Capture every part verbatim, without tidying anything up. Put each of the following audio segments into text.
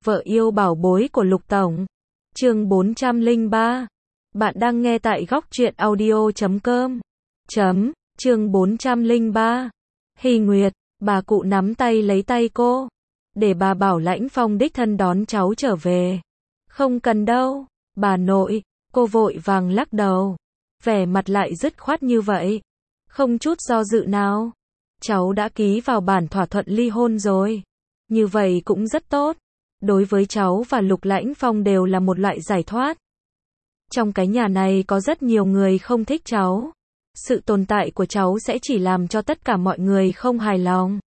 Vợ yêu bảo bối của Lục Tổng. Chương bốn trăm lẻ ba. Bạn đang nghe tại góc truyện audio chấm com. Chấm, chương bốn trăm lẻ ba. Hy Nguyệt, bà cụ nắm tay lấy tay cô. Để bà bảo Lãnh Phong đích thân đón cháu trở về. Không cần đâu, bà nội, cô vội vàng lắc đầu. Vẻ mặt lại dứt khoát như vậy. Không chút do dự nào. Cháu đã ký vào bản thỏa thuận ly hôn rồi. Như vậy cũng rất tốt. Đối với cháu và Lục Lãnh Phong đều là một loại giải thoát. Trong cái nhà này có rất nhiều người không thích cháu. Sự tồn tại của cháu sẽ chỉ làm cho tất cả mọi người không hài lòng.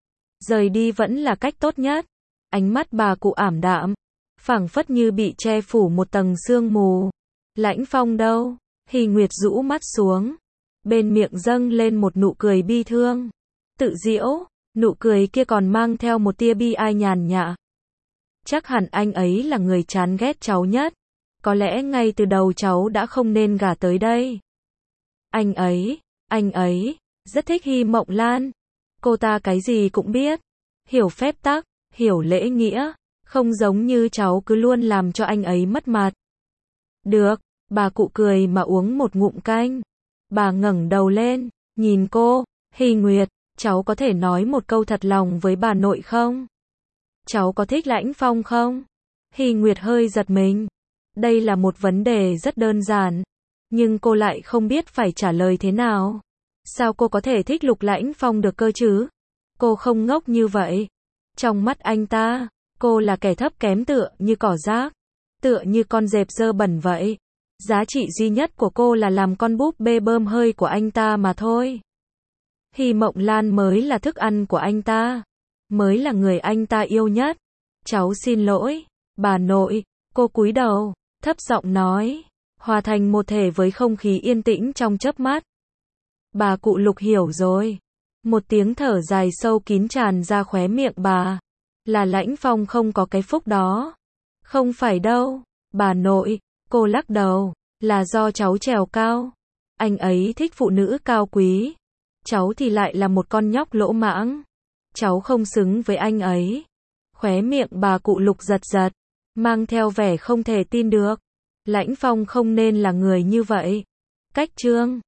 Rời đi vẫn là cách tốt nhất. Ánh mắt bà cụ ảm đạm, phảng phất như bị che phủ một tầng sương mù. Lãnh Phong đâu? Hy Nguyệt rũ mắt xuống. Bên miệng dâng lên một nụ cười bi thương. Tự giễu, nụ cười kia còn mang theo một tia bi ai nhàn nhã. Chắc hẳn anh ấy là người chán ghét cháu nhất. Có lẽ ngay từ đầu cháu đã không nên gả tới đây. Anh ấy, anh ấy, rất thích Hy Mộng Lan. Cô ta cái gì cũng biết. Hiểu phép tắc, hiểu lễ nghĩa. Không giống như cháu cứ luôn làm cho anh ấy mất mặt. Được, bà cụ cười mà uống một ngụm canh. Bà ngẩng đầu lên, nhìn cô. Hy Nguyệt, cháu có thể nói một câu thật lòng với bà nội không? Cháu có thích Lãnh Phong không? Hy Nguyệt hơi giật mình. Đây là một vấn đề rất đơn giản. Nhưng cô lại không biết phải trả lời thế nào. Sao cô có thể thích Lục Lãnh Phong được cơ chứ? Cô không ngốc như vậy. Trong mắt anh ta, cô là kẻ thấp kém tựa như cỏ rác. Tựa như con dẹp dơ bẩn vậy. Giá trị duy nhất của cô là làm con búp bê bơm hơi của anh ta mà thôi. Hy Mộng Lan mới là thức ăn của anh ta. Mới là người anh ta yêu nhất. Cháu xin lỗi, bà nội. Cô cúi đầu, thấp giọng nói, hòa thành một thể với không khí yên tĩnh trong chớp mắt. Bà cụ Lục hiểu rồi. Một tiếng thở dài sâu kín tràn ra khóe miệng bà. Là Lãnh Phong không có cái phúc đó. Không phải đâu, bà nội. Cô lắc đầu, là do cháu trèo cao. Anh ấy thích phụ nữ cao quý. Cháu thì lại là một con nhóc lỗ mãng. Cháu không xứng với anh ấy. Khóe miệng bà cụ Lục giật giật, mang theo vẻ không thể tin được. Lãnh Phong không nên là người như vậy. Cách chương